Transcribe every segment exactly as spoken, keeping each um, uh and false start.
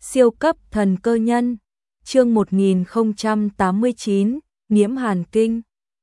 Siêu cấp thần cơ nhân, chương một nghìn không trăm tám mươi chín, Nhiễm Hàn Kinh.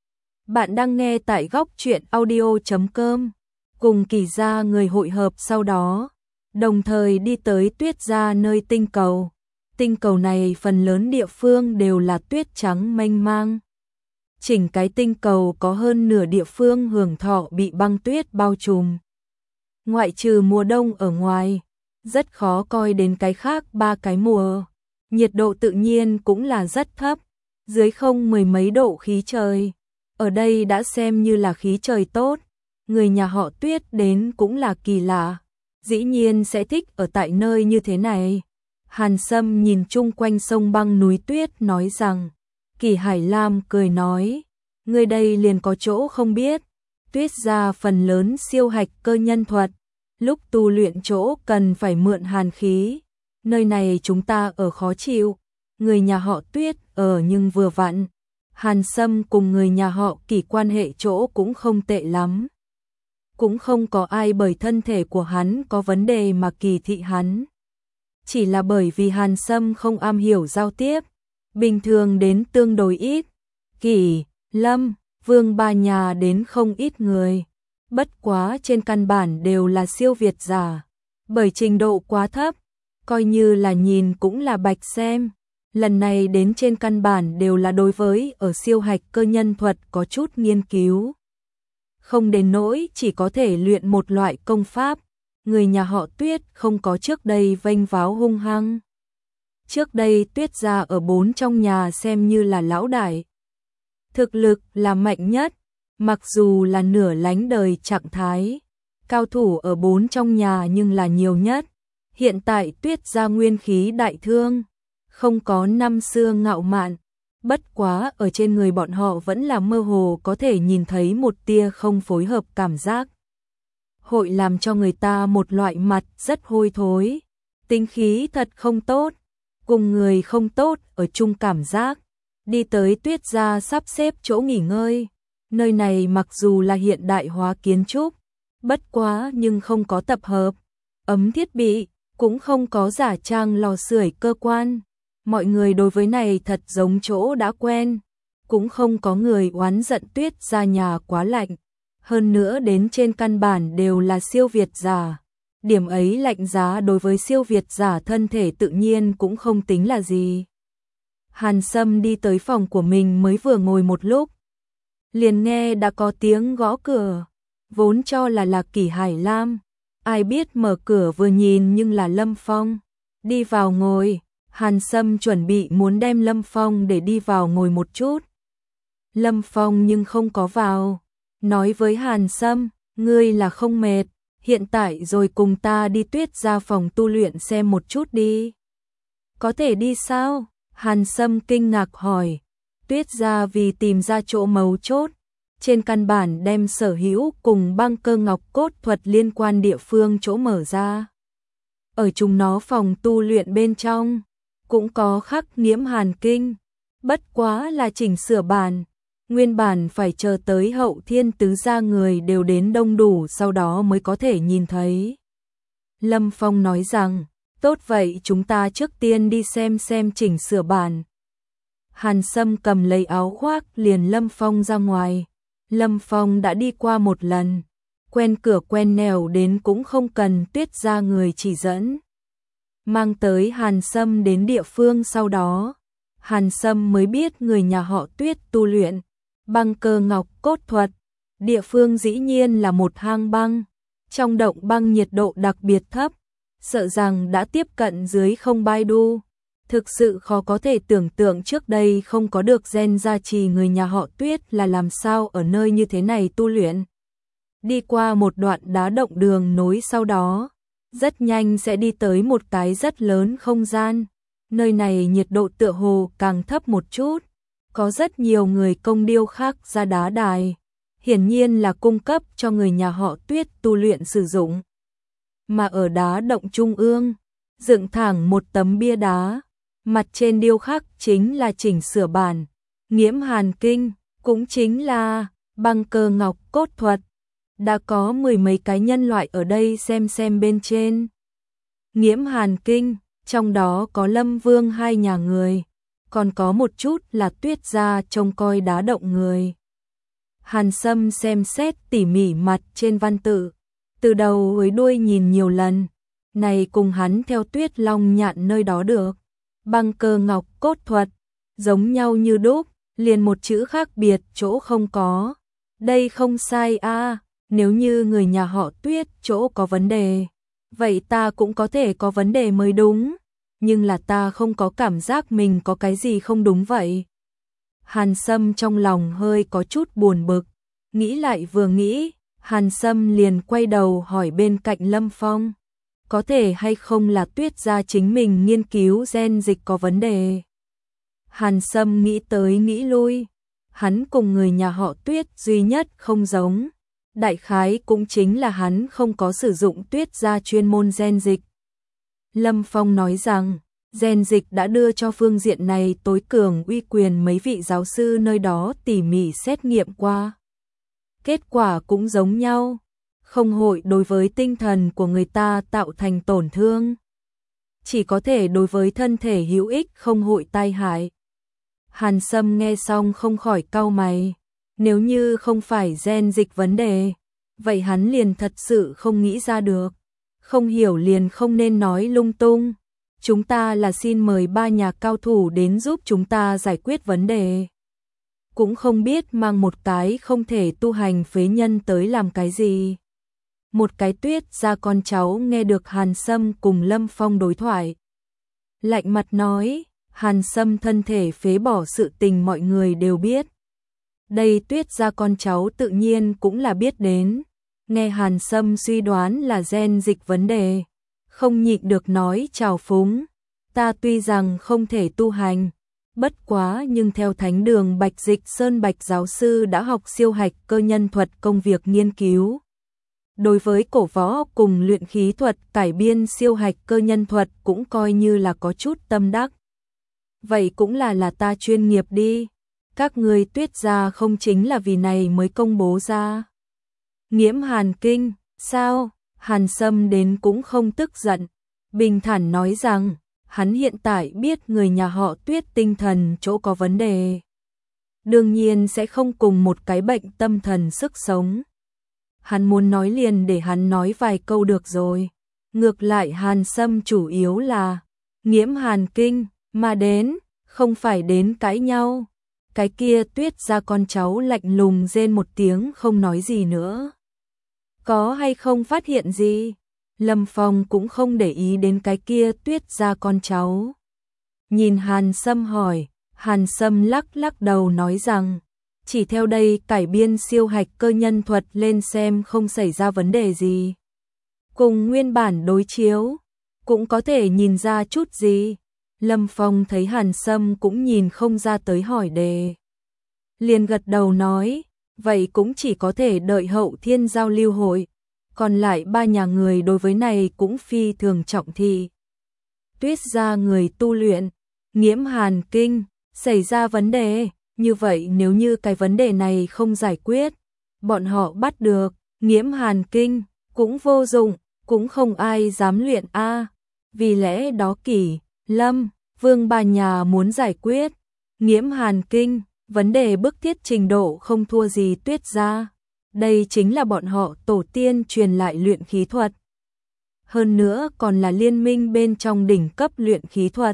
Bạn đang nghe tại góc truyện audio chấm com, cùng Kỳ gia người hội hợp sau đó, đồng thời đi tới Tuyết gia nơi tinh cầu. Tinh cầu này phần lớn địa phương đều là tuyết trắng mênh mang. Chỉnh cái tinh cầu có hơn nửa địa phương hưởng thọ bị băng tuyết bao trùm. Ngoại trừ mùa đông ở ngoài, rất khó coi đến cái khác ba cái mùa. Nhiệt độ tự nhiên cũng là rất thấp, dưới không mười mấy độ khí trời. Ở đây đã xem như là khí trời tốt, người nhà họ Tuyết đến cũng là kỳ lạ, dĩ nhiên sẽ thích ở tại nơi như thế này. Hàn Sâm nhìn chung quanh sông băng núi tuyết nói rằng, Kỳ Hải Lam cười nói, người đây liền có chỗ không biết, Tuyết gia phần lớn siêu hạch cơ nhân thuật, lúc tu luyện chỗ cần phải mượn hàn khí, nơi này chúng ta ở khó chịu, người nhà họ Tuyết ở nhưng vừa vặn. Hàn Sâm cùng người nhà họ Kỳ quan hệ chỗ cũng không tệ lắm. Cũng không có ai bởi thân thể của hắn có vấn đề mà kỳ thị hắn. Chỉ là bởi vì Hàn Sâm không am hiểu giao tiếp, bình thường đến tương đối ít. Kỳ, Lâm, Vương ba nhà đến không ít người. Bất quá trên căn bản đều là siêu việt giả, bởi trình độ quá thấp, coi như là nhìn cũng là bạch xem. Lần này đến trên căn bản đều là đối với ở siêu hạch cơ nhân thuật có chút nghiên cứu. Không đến nỗi chỉ có thể luyện một loại công pháp, người nhà họ Tuyết không có trước đây vênh váo hung hăng. Trước đây Tuyết gia ở bốn trong nhà xem như là lão đại. Thực lực là mạnh nhất, mặc dù là nửa lánh đời trạng thái. Cao thủ ở bốn trong nhà nhưng là nhiều nhất. Hiện tại Tuyết gia nguyên khí đại thương, không có năm xưa ngạo mạn. Bất quá ở trên người bọn họ vẫn là mơ hồ có thể nhìn thấy một tia không phối hợp cảm giác. Hội làm cho người ta một loại mặt rất hôi thối, tính khí thật không tốt, cùng người không tốt ở chung cảm giác. Đi tới Tuyết gia sắp xếp chỗ nghỉ ngơi, nơi này mặc dù là hiện đại hóa kiến trúc, bất quá nhưng không có tập hợp, ấm thiết bị, cũng không có giả trang lò sưởi cơ quan. Mọi người đối với này thật giống chỗ đã quen, cũng không có người oán giận Tuyết gia nhà quá lạnh. Hơn nữa đến trên căn bản đều là siêu việt giả. Điểm ấy lạnh giá đối với siêu việt giả thân thể tự nhiên cũng không tính là gì. Hàn Sâm đi tới phòng của mình mới vừa ngồi một lúc, liền nghe đã có tiếng gõ cửa, vốn cho là là Kỳ Hải Lam, ai biết mở cửa vừa nhìn nhưng là Lâm Phong. Đi vào ngồi, Hàn Sâm chuẩn bị muốn đem Lâm Phong để đi vào ngồi một chút. Lâm Phong nhưng không có vào, nói với Hàn Sâm, ngươi là không mệt, hiện tại rồi cùng ta đi Tuyết gia phòng tu luyện xem một chút đi. Có thể đi sao? Hàn Sâm kinh ngạc hỏi. Tuyết gia vì tìm ra chỗ mấu chốt, trên căn bản đem sở hữu cùng băng cơ ngọc cốt thuật liên quan địa phương chỗ mở ra. Ở chúng nó phòng tu luyện bên trong, cũng có khắc Nhiễm Hàn Kinh, bất quá là chỉnh sửa bản. Nguyên bản phải chờ tới Hậu Thiên tứ gia người đều đến đông đủ sau đó mới có thể nhìn thấy. Lâm Phong nói rằng, tốt vậy chúng ta trước tiên đi xem xem chỉnh sửa bản. Hàn Sâm cầm lấy áo khoác liền Lâm Phong ra ngoài. Lâm Phong đã đi qua một lần, quen cửa quen nẻo đến cũng không cần Tuyết gia người chỉ dẫn. Mang tới Hàn Sâm đến địa phương sau đó, Hàn Sâm mới biết người nhà họ Tuyết tu luyện băng cơ ngọc cốt thuật. Địa phương dĩ nhiên là một hang băng, trong động băng nhiệt độ đặc biệt thấp, sợ rằng đã tiếp cận dưới không bai đu. Thực sự khó có thể tưởng tượng trước đây không có được gen gia trì người nhà họ Tuyết là làm sao ở nơi như thế này tu luyện. Đi qua một đoạn đá động đường nối sau đó, rất nhanh sẽ đi tới một cái rất lớn không gian. Nơi này nhiệt độ tựa hồ càng thấp một chút, có rất nhiều người công điêu khắc ra đá đài, hiển nhiên là cung cấp cho người nhà họ Tuyết tu luyện sử dụng. Mà ở đá động trung ương, dựng thẳng một tấm bia đá, mặt trên điêu khắc chính là chỉnh sửa bản Nhiễm Hàn Kinh, cũng chính là băng cơ ngọc cốt thuật. Đã có mười mấy cái nhân loại ở đây xem xem bên trên. Nhiễm Hàn Kinh Trong đó có Lâm Vương hai nhà người, còn có một chút là Tuyết gia trông coi đá động người. Hàn Sâm xem xét tỉ mỉ mặt trên văn tự, từ đầu tới đuôi nhìn nhiều lần, này cùng hắn theo Tuyết Long Nhạn nơi đó được. Băng cơ ngọc cốt thuật, giống nhau như đúc, liền một chữ khác biệt chỗ không có. Đây không sai a, à, nếu như người nhà họ Tuyết chỗ có vấn đề, vậy ta cũng có thể có vấn đề mới đúng, nhưng là ta không có cảm giác mình có cái gì không đúng vậy. Hàn Sâm trong lòng hơi có chút buồn bực, nghĩ lại vừa nghĩ, Hàn Sâm liền quay đầu hỏi bên cạnh Lâm Phong, có thể hay không là Tuyết gia chính mình nghiên cứu gen dịch có vấn đề. Hàn Sâm nghĩ tới nghĩ lui, hắn cùng người nhà họ Tuyết duy nhất không giống, đại khái cũng chính là hắn không có sử dụng Tuyết gia chuyên môn gen dịch. Lâm Phong nói rằng, gen dịch đã đưa cho phương diện này tối cường uy quyền mấy vị giáo sư nơi đó tỉ mỉ xét nghiệm qua. Kết quả cũng giống nhau, không hội đối với tinh thần của người ta tạo thành tổn thương, chỉ có thể đối với thân thể hữu ích, không hội tai hại. Hàn Sâm nghe xong không khỏi cau mày, nếu như không phải gen dịch vấn đề, vậy hắn liền thật sự không nghĩ ra được, không hiểu liền không nên nói lung tung. Chúng ta là xin mời ba nhà cao thủ đến giúp chúng ta giải quyết vấn đề, cũng không biết mang một cái không thể tu hành phế nhân tới làm cái gì. Một cái Tuyết gia con cháu nghe được Hàn Sâm cùng Lâm Phong đối thoại, lạnh mặt nói, Hàn Sâm thân thể phế bỏ sự tình mọi người đều biết. Đây Tuyết gia con cháu tự nhiên cũng là biết đến, nghe Hàn Sâm suy đoán là gen dịch vấn đề, không nhịn được nói trào phúng, ta tuy rằng không thể tu hành, bất quá nhưng theo thánh đường Bạch Dịch Sơn Bạch giáo sư đã học siêu hạch cơ nhân thuật công việc nghiên cứu. Đối với cổ võ cùng luyện khí thuật cải biên siêu hạch cơ nhân thuật cũng coi như là có chút tâm đắc. Vậy cũng là là ta chuyên nghiệp đi, các người Tuyết gia không chính là vì này mới công bố ra. Nghiễm Hàn Kinh, sao? Hàn Sâm đến cũng không tức giận, bình thản nói rằng, hắn hiện tại biết người nhà họ Tuyết tinh thần chỗ có vấn đề, đương nhiên sẽ không cùng một cái bệnh tâm thần sức sống. Hắn muốn nói liền để hắn nói vài câu được rồi. Ngược lại Hàn Sâm chủ yếu là Nghiễm Hàn Kinh mà đến, không phải đến cãi nhau. Cái kia Tuyết gia con cháu lạnh lùng rên một tiếng không nói gì nữa. Có hay không phát hiện gì? Lâm Phong cũng không để ý đến cái kia Tuyết gia con cháu. Nhìn Hàn Sâm hỏi, Hàn Sâm lắc lắc đầu nói rằng, chỉ theo đây cải biên siêu hạch cơ nhân thuật lên xem không xảy ra vấn đề gì. Cùng nguyên bản đối chiếu, cũng có thể nhìn ra chút gì. Lâm Phong thấy Hàn Sâm cũng nhìn không ra tới hỏi đề, liền gật đầu nói, vậy cũng chỉ có thể đợi hậu thiên giao lưu hội, còn lại ba nhà người đối với này cũng phi thường trọng thị. Tuyết gia người tu luyện, Nghiễm Hàn Kinh, xảy ra vấn đề, như vậy nếu như cái vấn đề này không giải quyết, bọn họ bắt được Nghiễm Hàn Kinh, cũng vô dụng, cũng không ai dám luyện a. Vì lẽ đó Kỷ, Lâm, Vương ba nhà muốn giải quyết Nghiễm Hàn Kinh, vấn đề bức thiết trình độ không thua gì Tuyết gia. Đây chính là bọn họ tổ tiên truyền lại luyện khí thuật. Hơn nữa còn là liên minh bên trong đỉnh cấp luyện khí thuật.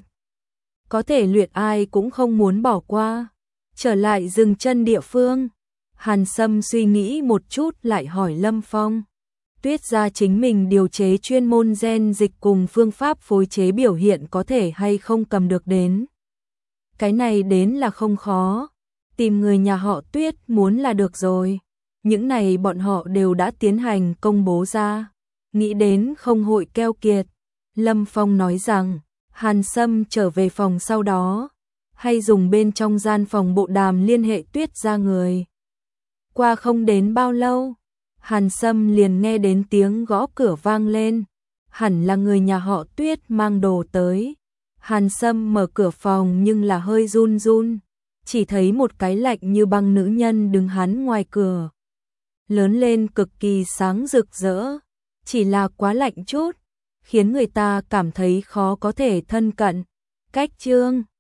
Có thể luyện ai cũng không muốn bỏ qua. Trở lại dừng chân địa phương, Hàn Sâm suy nghĩ một chút lại hỏi Lâm Phong. Tuyết gia chính mình điều chế chuyên môn gen dịch cùng phương pháp phối chế biểu hiện có thể hay không cầm được đến. Cái này đến là không khó, tìm người nhà họ Tuyết muốn là được rồi. Những này bọn họ đều đã tiến hành công bố ra, nghĩ đến không hội keo kiệt. Lâm Phong nói rằng, Hàn Sâm trở về phòng sau đó, hay dùng bên trong gian phòng bộ đàm liên hệ Tuyết gia người. Qua không đến bao lâu, Hàn Sâm liền nghe đến tiếng gõ cửa vang lên, hẳn là người nhà họ Tuyết mang đồ tới. Hàn Sâm mở cửa phòng nhưng là hơi run run, chỉ thấy một cái lạnh như băng nữ nhân đứng hắn ngoài cửa. Lớn lên cực kỳ sáng rực rỡ, chỉ là quá lạnh chút, khiến người ta cảm thấy khó có thể thân cận. Cách chương